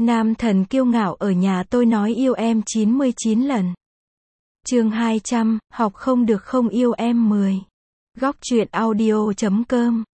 Nam thần kiêu ngạo ở nhà tôi nói yêu em 99 lần. Chương 200, học không được không yêu em 10. Góc truyện audio.com.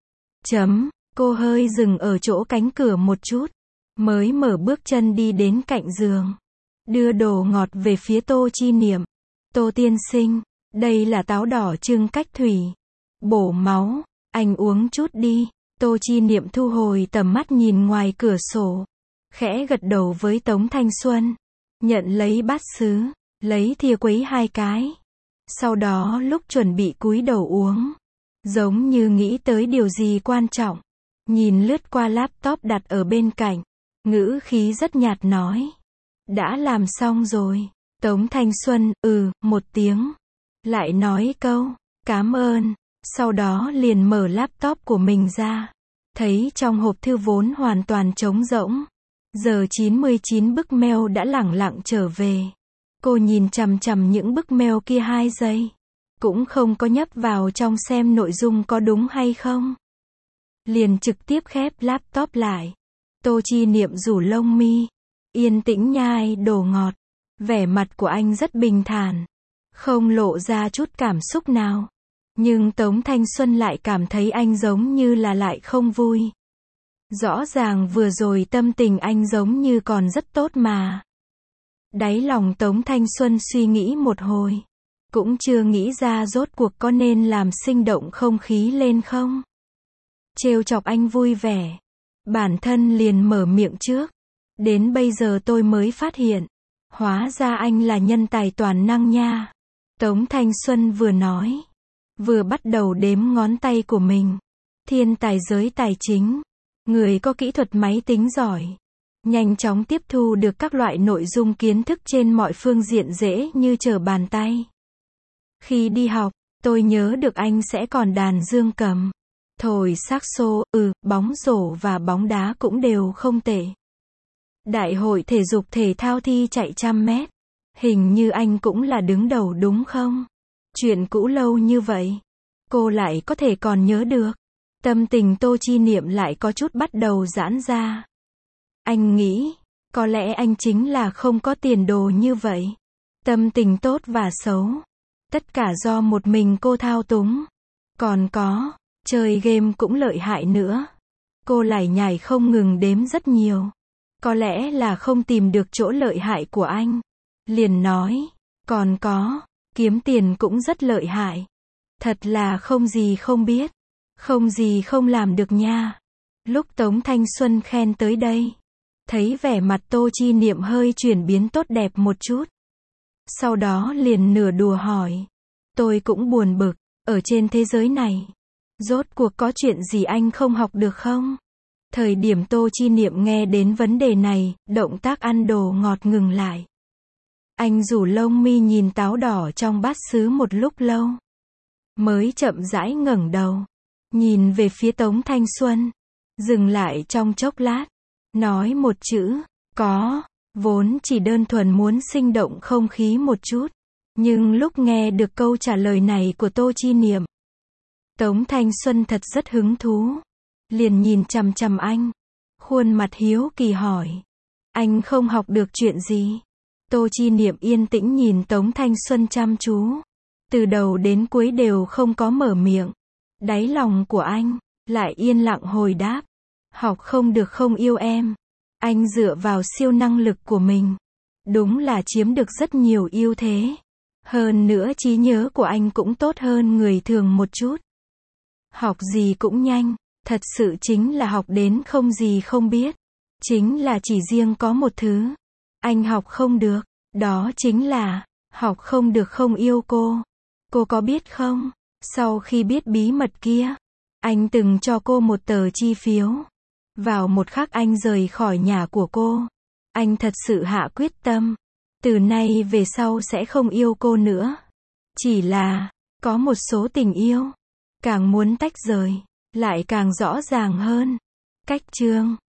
Cô hơi dừng ở chỗ cánh cửa một chút, mới mở bước chân đi đến cạnh giường, đưa đồ ngọt về phía Tô Chi Niệm. Tô tiên sinh, đây là táo đỏ trưng cách thủy, bổ máu, anh uống chút đi. Tô Chi Niệm thu hồi tầm mắt nhìn ngoài cửa sổ, khẽ gật đầu với Tống Thanh Xuân, nhận lấy bát sứ, lấy thìa quấy 2 cái. Sau đó lúc chuẩn bị cúi đầu uống, giống như nghĩ tới điều gì quan trọng, nhìn lướt qua laptop đặt ở bên cạnh, ngữ khí rất nhạt nói: đã làm xong rồi. Tống Thanh Xuân, một tiếng, lại nói câu, cảm ơn, sau đó liền mở laptop của mình ra, thấy trong hộp thư vốn hoàn toàn trống rỗng. Giờ 99 bức mail đã lẳng lặng trở về. Cô nhìn chằm chằm những bức mail kia 2 giây, cũng không có nhấp vào trong xem nội dung có đúng hay không. Liền trực tiếp khép laptop lại. Tô Chi Niệm rủ lông mi, yên tĩnh nhai đồ ngọt. Vẻ mặt của anh rất bình thản, không lộ ra chút cảm xúc nào. Nhưng Tống Thanh Xuân lại cảm thấy anh giống như là lại không vui. Rõ ràng vừa rồi tâm tình anh giống như còn rất tốt mà. Đáy lòng Tống Thanh Xuân suy nghĩ một hồi, cũng chưa nghĩ ra rốt cuộc có nên làm sinh động không khí lên không. Trêu chọc anh vui vẻ, bản thân liền mở miệng trước. Đến bây giờ tôi mới phát hiện, hóa ra anh là nhân tài toàn năng nha. Tống Thanh Xuân vừa nói, vừa bắt đầu đếm ngón tay của mình. Thiên tài giới tài chính, người có kỹ thuật máy tính giỏi, nhanh chóng tiếp thu được các loại nội dung kiến thức trên mọi phương diện dễ như trở bàn tay. Khi đi học, tôi nhớ được anh sẽ còn đàn dương cầm, thổi saxo, bóng rổ và bóng đá cũng đều không tệ. Đại hội thể dục thể thao thi chạy 100 mét, hình như anh cũng là đứng đầu đúng không? Chuyện cũ lâu như vậy, cô lại có thể còn nhớ được. Tâm tình Tô Chi Niệm lại có chút bắt đầu giãn ra. Anh nghĩ, có lẽ anh chính là không có tiền đồ như vậy. Tâm tình tốt và xấu, tất cả do một mình cô thao túng. Còn có, chơi game cũng lợi hại nữa. Cô lải nhải không ngừng đếm rất nhiều. Có lẽ là không tìm được chỗ lợi hại của anh. Liền nói, còn có, kiếm tiền cũng rất lợi hại. Thật là không gì không biết, không gì không làm được nha. Lúc Tống Thanh Xuân khen tới đây, thấy vẻ mặt Tô Chi Niệm hơi chuyển biến tốt đẹp một chút. Sau đó liền nửa đùa hỏi, tôi cũng buồn bực, ở trên thế giới này, rốt cuộc có chuyện gì anh không học được không? Thời điểm Tô Chi Niệm nghe đến vấn đề này, động tác ăn đồ ngọt ngừng lại. Anh rủ lông mi nhìn táo đỏ trong bát sứ một lúc lâu, mới chậm rãi ngẩng đầu, nhìn về phía Tống Thanh Xuân, dừng lại trong chốc lát, nói một chữ, có, vốn chỉ đơn thuần muốn sinh động không khí một chút. Nhưng lúc nghe được câu trả lời này của Tô Chi Niệm, Tống Thanh Xuân thật rất hứng thú, liền nhìn chằm chằm anh, khuôn mặt hiếu kỳ hỏi, anh không học được chuyện gì? Tô Chi Niệm yên tĩnh nhìn Tống Thanh Xuân chăm chú, từ đầu đến cuối đều không có mở miệng. Đáy lòng của anh lại yên lặng hồi đáp, học không được không yêu em. Anh dựa vào siêu năng lực của mình, đúng là chiếm được rất nhiều ưu thế. Hơn nữa trí nhớ của anh cũng tốt hơn người thường một chút. Học gì cũng nhanh, thật sự chính là học đến không gì không biết. Chính là chỉ riêng có một thứ, anh học không được, đó chính là, học không được không yêu cô. Cô có biết không, sau khi biết bí mật kia, anh từng cho cô một tờ chi phiếu. Vào một khắc anh rời khỏi nhà của cô, anh thật sự hạ quyết tâm, từ nay về sau sẽ không yêu cô nữa. Chỉ là, có một số tình yêu, càng muốn tách rời, lại càng rõ ràng hơn. Cách chương